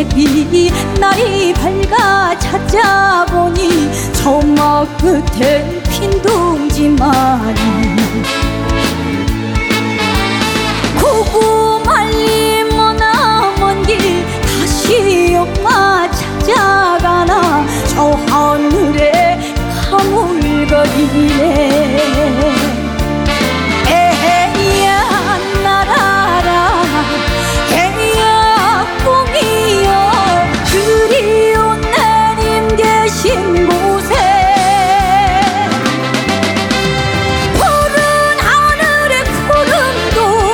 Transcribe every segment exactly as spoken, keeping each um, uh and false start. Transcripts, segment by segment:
모습이 날이 밝아 찾아보니 저막 끝엔 핀 둥지만이 고구 말린 머나먼 길 다시 엄마 찾아가나 저 하늘에 가물거리네. 에야 날아라 에야 꿈이여 그리운 내님 계신 곳에 푸른 하늘의 구름도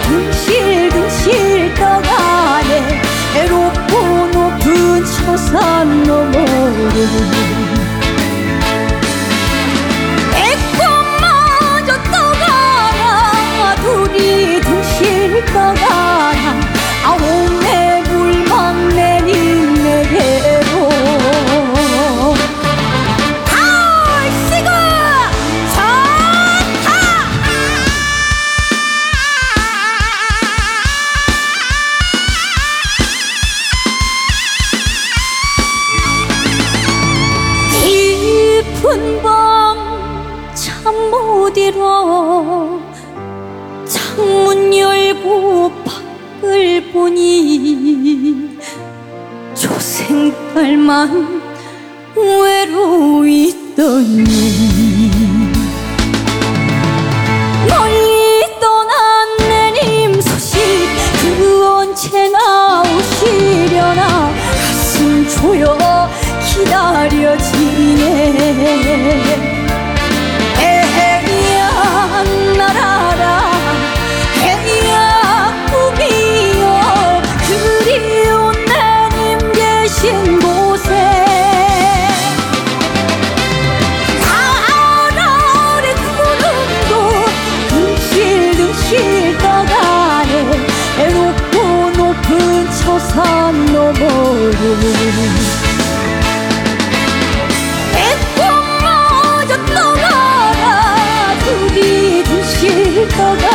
둥실둥실 떠가네. 외롭고 높은 초산 너머로 떠가라 아홉내 불망 내린 내게로 아이씨구 좋다. 깊은 밤 잠 못 일어 창문 열고 밖을 보니 조생딸만 외로있더니 멀리 떠난 내님 소식 그 언제나 오시려나 가슴 조여 기다려지네. 에헤야 날아라 에야 꿈이여 그리운 내님 계신 곳에 가을의 구름도 둥실둥실 떠가네. 외롭고 높은 초산 너머로 떠가라 둘이 둥실 떠가